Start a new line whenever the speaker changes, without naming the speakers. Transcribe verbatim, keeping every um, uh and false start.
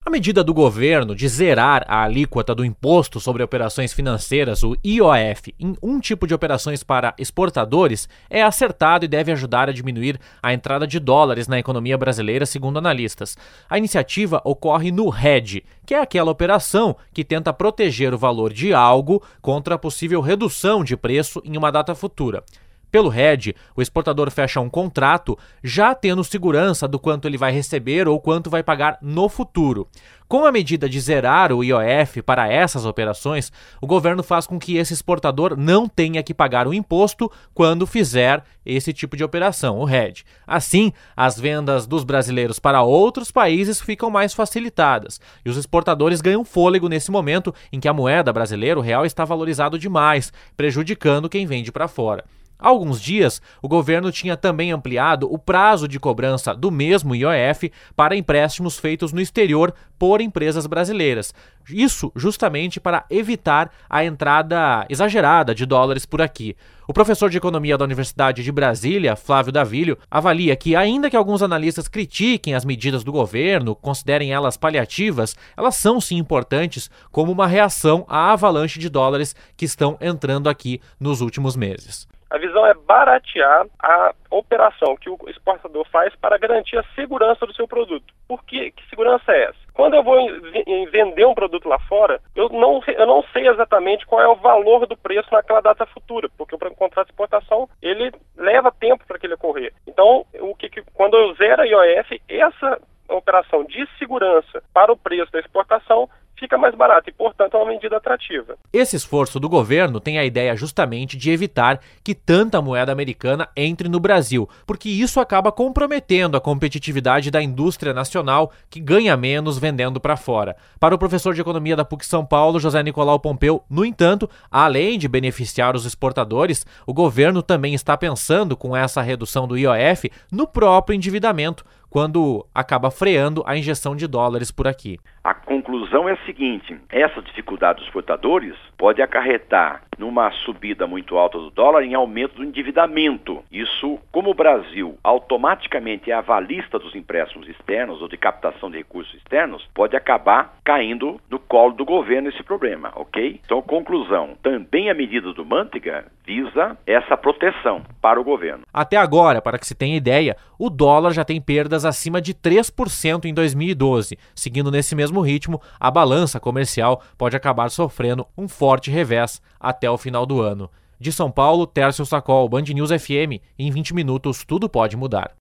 A medida do governo de zerar a alíquota do Imposto sobre Operações Financeiras, o I O F, em um tipo de operações para exportadores é acertado e deve ajudar a diminuir a entrada de dólares na economia brasileira, segundo analistas. A iniciativa ocorre no hedge, que é aquela operação que tenta proteger o valor de algo contra a possível redução de preço em uma data futura. Pelo hedge, o exportador fecha um contrato já tendo segurança do quanto ele vai receber ou quanto vai pagar no futuro. Com a medida de zerar o I O F para essas operações, o governo faz com que esse exportador não tenha que pagar o imposto quando fizer esse tipo de operação, o hedge. Assim, as vendas dos brasileiros para outros países ficam mais facilitadas e os exportadores ganham fôlego nesse momento em que a moeda brasileira, o real, está valorizado demais, prejudicando quem vende para fora. Há alguns dias, o governo tinha também ampliado o prazo de cobrança do mesmo I O F para empréstimos feitos no exterior por empresas brasileiras. Isso justamente para evitar a entrada exagerada de dólares por aqui. O professor de economia da Universidade de Brasília, Flávio Davilho, avalia que, ainda que alguns analistas critiquem as medidas do governo, considerem elas paliativas, elas são sim importantes como uma reação à avalanche de dólares que estão entrando aqui nos últimos meses.
A visão é baratear a operação que o exportador faz para garantir a segurança do seu produto. Por que, que segurança é essa? Quando eu vou em vender um produto lá fora, eu não, eu não sei exatamente qual é o valor do preço naquela data futura, porque o contrato de exportação ele leva tempo para que ele ocorrer. Então, o que, que, quando eu zero a I O F, essa operação de segurança para o preço da exportação fica mais barato e, portanto, é uma medida atrativa.
Esse esforço do governo tem a ideia justamente de evitar que tanta moeda americana entre no Brasil, porque isso acaba comprometendo a competitividade da indústria nacional, que ganha menos vendendo para fora. Para o professor de economia da PUC São Paulo, José Nicolau Pompeu, no entanto, além de beneficiar os exportadores, o governo também está pensando, com essa redução do I O F, no próprio endividamento, quando acaba freando a injeção de dólares por aqui.
A conclusão é a seguinte: essa dificuldade dos exportadores pode acarretar numa subida muito alta do dólar em aumento do endividamento. Isso, como o Brasil automaticamente é avalista dos empréstimos externos ou de captação de recursos externos, pode acabar caindo no colo do governo esse problema, ok? Então, conclusão, também a medida do Manteiga visa essa proteção para o governo.
Até agora, para que se tenha ideia, o dólar já tem perdas acima de três por cento em dois mil e doze. Seguindo nesse mesmo ritmo, a balança comercial pode acabar sofrendo um forte revés até o final do ano. De São Paulo, Tércio Sacol, Band News F M. Em vinte minutos, tudo pode mudar.